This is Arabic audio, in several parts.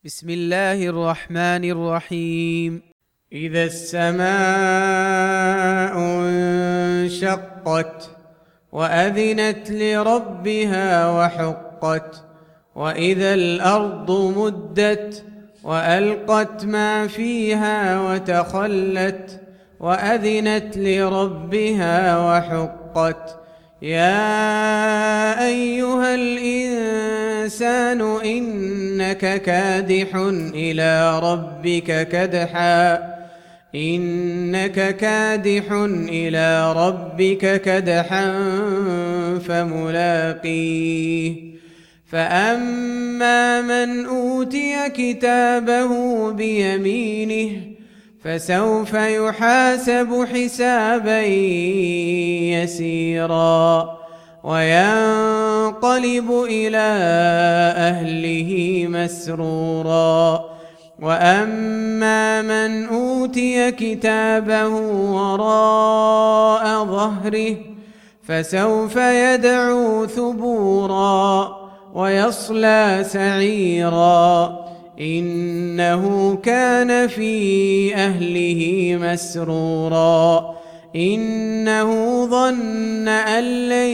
بسم الله الرحمن الرحيم. إذا السماء انشقت وأذنت لربها وحقت وإذا الأرض مدت وألقت ما فيها وتخلت وأذنت لربها وحقت يا أيها الإنسان إنك كادح إلى ربك كدحا فملاقيه فأما من أوتي كتابه بيمينه فسوف يحاسب حسابا يسيرا وينقلب إلى أهله مسرورا وأما من أوتي كتابه وراء ظهره فسوف يدعو ثبورا ويصلى سعيرا إنه كان في أهله مسرورا إنه ظن أن لن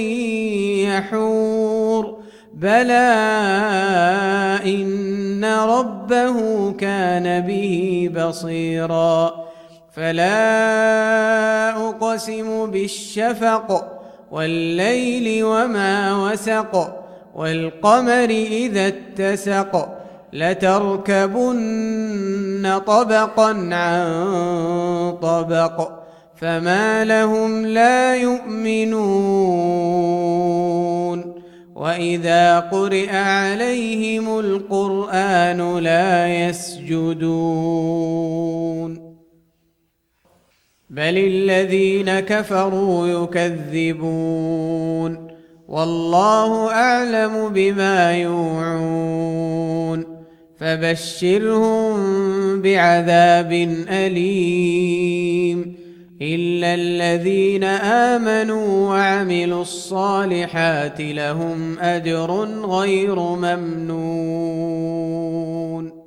يحور بلى إن ربه كان به بصيرا فلا أقسم بالشفق والليل وما وسق والقمر إذا اتسق لتركبن طبقا عن طبق فما لهم لا يؤمنون وإذا قرئ عليهم القرآن لا يسجدون بل الذين كفروا يكذبون والله أعلم بما يوعون فبشرهم بعذاب أليم إلا الذين آمنوا وعملوا الصالحات لهم أجر غير ممنون.